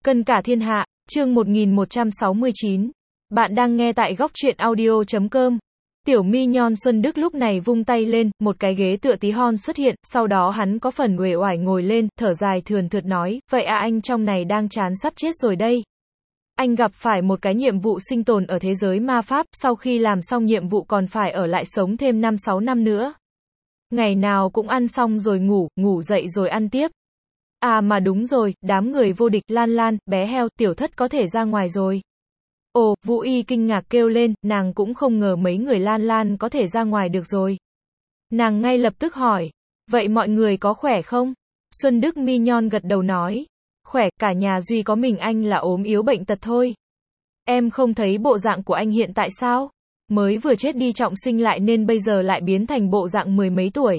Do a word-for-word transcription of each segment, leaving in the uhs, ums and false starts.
Cân cả thiên hạ, chương một nghìn một trăm sáu mươi chín. Bạn đang nghe tại góc truyện audio chấm com. Tiểu mi nhon Xuân Đức lúc này vung tay lên, một cái ghế tựa tí hon xuất hiện, sau đó hắn có phần uể oải ngồi lên, thở dài thườn thượt nói, vậy à anh trong này đang chán sắp chết rồi đây. Anh gặp phải một cái nhiệm vụ sinh tồn ở thế giới ma pháp, sau khi làm xong nhiệm vụ còn phải ở lại sống thêm năm sáu năm nữa. Ngày nào cũng ăn xong rồi ngủ, ngủ dậy rồi ăn tiếp. À mà đúng rồi, đám người vô địch, Lan Lan, bé heo, tiểu thất có thể ra ngoài rồi. Ồ, Vũ Y kinh ngạc kêu lên, nàng cũng không ngờ mấy người Lan Lan có thể ra ngoài được rồi. Nàng ngay lập tức hỏi, vậy mọi người có khỏe không? Xuân Đức mi nhon gật đầu nói, khỏe, cả nhà duy có mình anh là ốm yếu bệnh tật thôi. Em không thấy bộ dạng của anh hiện tại sao? Mới vừa chết đi trọng sinh lại nên bây giờ lại biến thành bộ dạng mười mấy tuổi.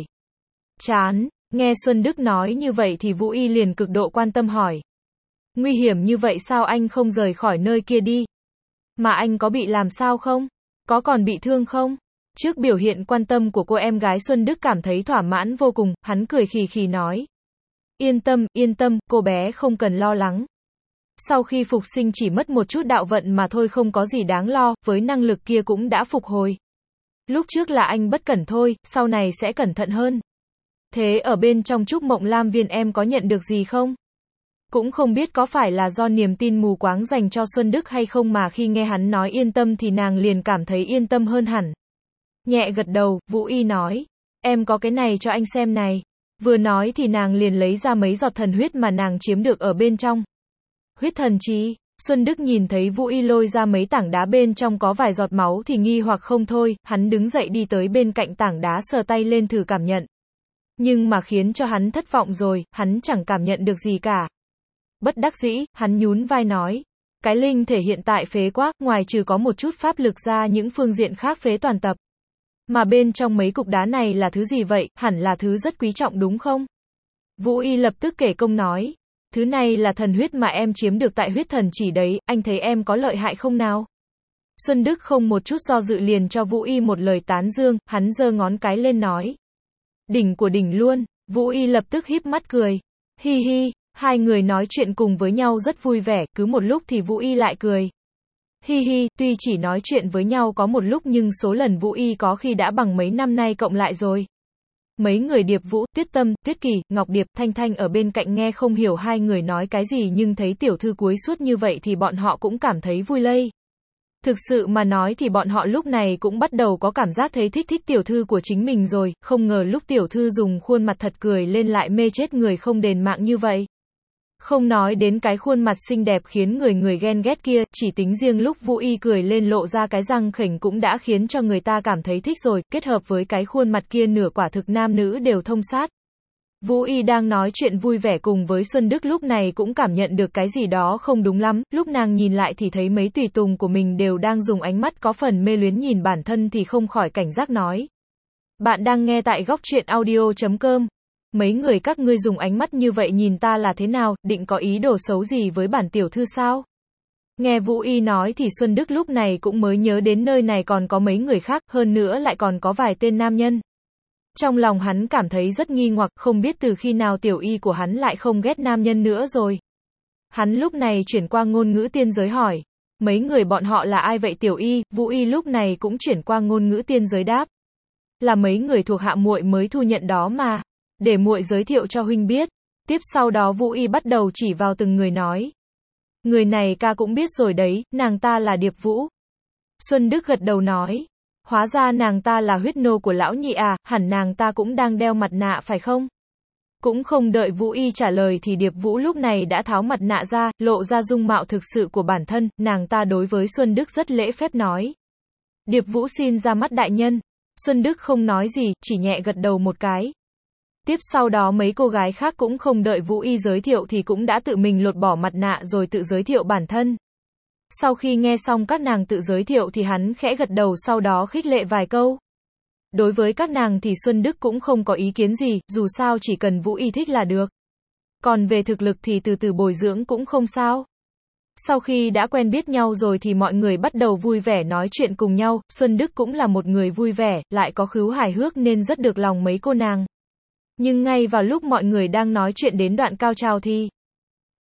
Chán. Nghe Xuân Đức nói như vậy thì Vũ Y liền cực độ quan tâm hỏi. Nguy hiểm như vậy sao anh không rời khỏi nơi kia đi? Mà anh có bị làm sao không? Có còn bị thương không? Trước biểu hiện quan tâm của cô em gái Xuân Đức cảm thấy thỏa mãn vô cùng, hắn cười khì khì nói. Yên tâm, yên tâm, cô bé không cần lo lắng. Sau khi phục sinh chỉ mất một chút đạo vận mà thôi, không có gì đáng lo, với năng lực kia cũng đã phục hồi. Lúc trước là anh bất cẩn thôi, sau này sẽ cẩn thận hơn. Thế ở bên trong Trúc Mộng Lam Viên em có nhận được gì không? Cũng không biết có phải là do niềm tin mù quáng dành cho Xuân Đức hay không mà khi nghe hắn nói yên tâm thì nàng liền cảm thấy yên tâm hơn hẳn. Nhẹ gật đầu, Vũ Y nói, em có cái này cho anh xem này. Vừa nói thì nàng liền lấy ra mấy giọt thần huyết mà nàng chiếm được ở bên trong. Huyết thần chi, Xuân Đức nhìn thấy Vũ Y lôi ra mấy tảng đá bên trong có vài giọt máu thì nghi hoặc không thôi, hắn đứng dậy đi tới bên cạnh tảng đá sờ tay lên thử cảm nhận. Nhưng mà khiến cho hắn thất vọng rồi, hắn chẳng cảm nhận được gì cả. Bất đắc dĩ, hắn nhún vai nói. Cái linh thể hiện tại phế quá, ngoài trừ có một chút pháp lực ra những phương diện khác phế toàn tập. Mà bên trong mấy cục đá này là thứ gì vậy, hẳn là thứ rất quý trọng đúng không? Vũ Y lập tức kể công nói. Thứ này là thần huyết mà em chiếm được tại huyết thần chỉ đấy, anh thấy em có lợi hại không nào? Xuân Đức không một chút do dự liền cho Vũ Y một lời tán dương, hắn giơ ngón cái lên nói. Đỉnh của đỉnh luôn, Vũ Y lập tức híp mắt cười. Hi hi, hai người nói chuyện cùng với nhau rất vui vẻ, cứ một lúc thì Vũ Y lại cười. Hi hi, tuy chỉ nói chuyện với nhau có một lúc nhưng số lần Vũ Y có khi đã bằng mấy năm nay cộng lại rồi. Mấy người Điệp Vũ, Tiết Tâm, Tiết Kỳ, Ngọc Điệp, Thanh Thanh ở bên cạnh nghe không hiểu hai người nói cái gì nhưng thấy tiểu thư cúi suốt như vậy thì bọn họ cũng cảm thấy vui lây. Thực sự mà nói thì bọn họ lúc này cũng bắt đầu có cảm giác thấy thích thích tiểu thư của chính mình rồi, không ngờ lúc tiểu thư dùng khuôn mặt thật cười lên lại mê chết người không đền mạng như vậy. Không nói đến cái khuôn mặt xinh đẹp khiến người người ghen ghét kia, chỉ tính riêng lúc Vũ Y cười lên lộ ra cái răng khểnh cũng đã khiến cho người ta cảm thấy thích rồi, kết hợp với cái khuôn mặt kia nửa quả thực nam nữ đều thông sát. Vũ Y đang nói chuyện vui vẻ cùng với Xuân Đức lúc này cũng cảm nhận được cái gì đó không đúng lắm, lúc nàng nhìn lại thì thấy mấy tùy tùng của mình đều đang dùng ánh mắt có phần mê luyến nhìn bản thân thì không khỏi cảnh giác nói. Bạn đang nghe tại góc truyện audio chấm com. Mấy người các ngươi dùng ánh mắt như vậy nhìn ta là thế nào, định có ý đồ xấu gì với bản tiểu thư sao? Nghe Vũ Y nói thì Xuân Đức lúc này cũng mới nhớ đến nơi này còn có mấy người khác, hơn nữa lại còn có vài tên nam nhân. Trong lòng hắn cảm thấy rất nghi hoặc, không biết từ khi nào tiểu y của hắn lại không ghét nam nhân nữa rồi. Hắn lúc này chuyển qua ngôn ngữ tiên giới hỏi. Mấy người bọn họ là ai vậy tiểu y? Vũ Y lúc này cũng chuyển qua ngôn ngữ tiên giới đáp. Là mấy người thuộc hạ muội mới thu nhận đó mà. Để muội giới thiệu cho huynh biết. Tiếp sau đó Vũ Y bắt đầu chỉ vào từng người nói. Người này ca cũng biết rồi đấy, nàng ta là Điệp Vũ. Xuân Đức gật đầu nói. Hóa ra nàng ta là huyết nô của lão nhị à, hẳn nàng ta cũng đang đeo mặt nạ phải không? Cũng không đợi Vũ Y trả lời thì Điệp Vũ lúc này đã tháo mặt nạ ra, lộ ra dung mạo thực sự của bản thân, nàng ta đối với Xuân Đức rất lễ phép nói. Điệp Vũ xin ra mắt đại nhân. Xuân Đức không nói gì, chỉ nhẹ gật đầu một cái. Tiếp sau đó mấy cô gái khác cũng không đợi Vũ Y giới thiệu thì cũng đã tự mình lột bỏ mặt nạ rồi tự giới thiệu bản thân. Sau khi nghe xong các nàng tự giới thiệu thì hắn khẽ gật đầu sau đó khích lệ vài câu. Đối với các nàng thì Xuân Đức cũng không có ý kiến gì, dù sao chỉ cần Vũ Y thích là được. Còn về thực lực thì từ từ bồi dưỡng cũng không sao. Sau khi đã quen biết nhau rồi thì mọi người bắt đầu vui vẻ nói chuyện cùng nhau, Xuân Đức cũng là một người vui vẻ, lại có khứu hài hước nên rất được lòng mấy cô nàng. Nhưng ngay vào lúc mọi người đang nói chuyện đến đoạn cao trào thì... Tách,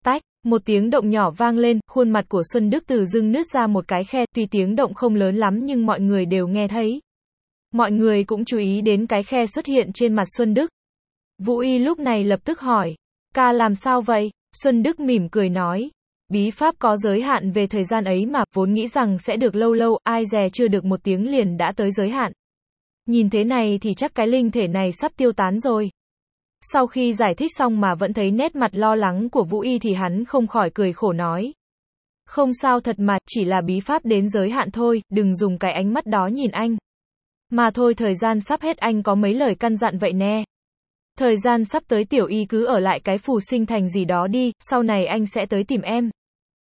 Một tiếng động nhỏ vang lên, khuôn mặt của Xuân Đức từ dưng nứt ra một cái khe, tuy tiếng động không lớn lắm nhưng mọi người đều nghe thấy. Mọi người cũng chú ý đến cái khe xuất hiện trên mặt Xuân Đức. Vũ Y lúc này lập tức hỏi, ca làm sao vậy? Xuân Đức mỉm cười nói, bí pháp có giới hạn về thời gian ấy mà, vốn nghĩ rằng sẽ được lâu lâu, ai dè chưa được một tiếng liền đã tới giới hạn. Nhìn thế này thì chắc cái linh thể này sắp tiêu tán rồi. Sau khi giải thích xong mà vẫn thấy nét mặt lo lắng của Vũ Y thì hắn không khỏi cười khổ nói. Không sao thật mà, chỉ là bí pháp đến giới hạn thôi, đừng dùng cái ánh mắt đó nhìn anh. Mà thôi thời gian sắp hết anh có mấy lời căn dặn vậy nè. Thời gian sắp tới Tiểu Y cứ ở lại cái Phù Sinh Thành gì đó đi, sau này anh sẽ tới tìm em.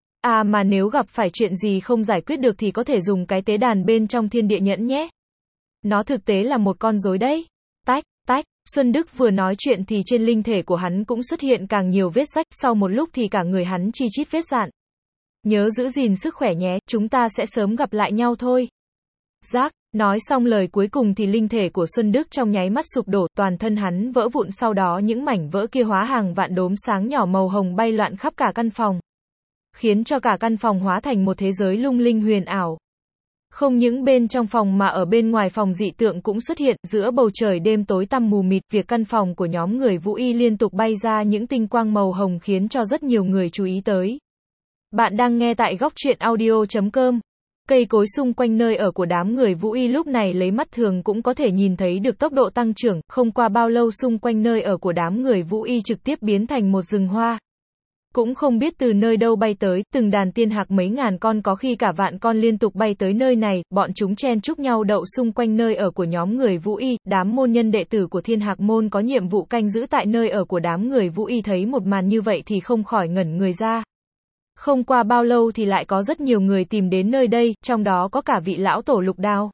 À mà nếu gặp phải chuyện gì không giải quyết được thì có thể dùng cái tế đàn bên trong thiên địa nhẫn nhé. Nó thực tế là một con rối đấy. Tách, tách, Xuân Đức vừa nói chuyện thì trên linh thể của hắn cũng xuất hiện càng nhiều vết rách, sau một lúc thì cả người hắn chi chít vết rạn. Nhớ giữ gìn sức khỏe nhé, chúng ta sẽ sớm gặp lại nhau thôi. Giác, nói xong lời cuối cùng thì linh thể của Xuân Đức trong nháy mắt sụp đổ, toàn thân hắn vỡ vụn, sau đó những mảnh vỡ kia hóa hàng vạn đốm sáng nhỏ màu hồng bay loạn khắp cả căn phòng. Khiến cho cả căn phòng hóa thành một thế giới lung linh huyền ảo. Không những bên trong phòng mà ở bên ngoài phòng dị tượng cũng xuất hiện, giữa bầu trời đêm tối tăm mù mịt, việc căn phòng của nhóm người Vũ Y liên tục bay ra những tinh quang màu hồng khiến cho rất nhiều người chú ý tới. Bạn đang nghe tại góc truyện audio chấm com. Cây cối xung quanh nơi ở của đám người Vũ Y lúc này lấy mắt thường cũng có thể nhìn thấy được tốc độ tăng trưởng, không qua bao lâu xung quanh nơi ở của đám người Vũ Y trực tiếp biến thành một rừng hoa. Cũng không biết từ nơi đâu bay tới, từng đàn tiên hạc mấy ngàn con có khi cả vạn con liên tục bay tới nơi này, bọn chúng chen chúc nhau đậu xung quanh nơi ở của nhóm người Vũ Y, đám môn nhân đệ tử của Thiên Hạc Môn có nhiệm vụ canh giữ tại nơi ở của đám người Vũ Y thấy một màn như vậy thì không khỏi ngẩn người ra. Không qua bao lâu thì lại có rất nhiều người tìm đến nơi đây, trong đó có cả vị lão tổ Lục Đao.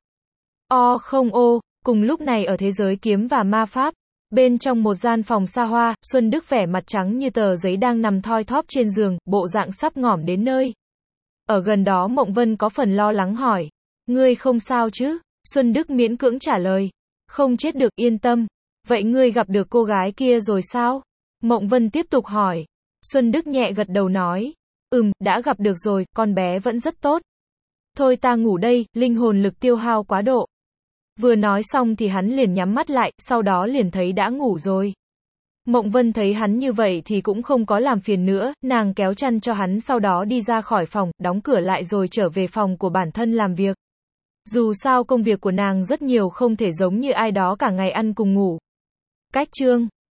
O không ô, cùng lúc này ở thế giới kiếm và ma pháp, bên trong một gian phòng xa hoa, Xuân Đức vẻ mặt trắng như tờ giấy đang nằm thoi thóp trên giường, bộ dạng sắp ngỏm đến nơi. Ở gần đó Mộng Vân có phần lo lắng hỏi, ngươi không sao chứ? Xuân Đức miễn cưỡng trả lời, không chết được, yên tâm. Vậy ngươi gặp được cô gái kia rồi sao? Mộng Vân tiếp tục hỏi. Xuân Đức nhẹ gật đầu nói, ừm, đã gặp được rồi, con bé vẫn rất tốt. Thôi ta ngủ đây, linh hồn lực tiêu hao quá độ. Vừa nói xong thì hắn liền nhắm mắt lại, sau đó liền thấy đã ngủ rồi. Mộng Vân thấy hắn như vậy thì cũng không có làm phiền nữa, nàng kéo chăn cho hắn sau đó đi ra khỏi phòng, đóng cửa lại rồi trở về phòng của bản thân làm việc. Dù sao công việc của nàng rất nhiều, không thể giống như ai đó cả ngày ăn cùng ngủ. Cách chương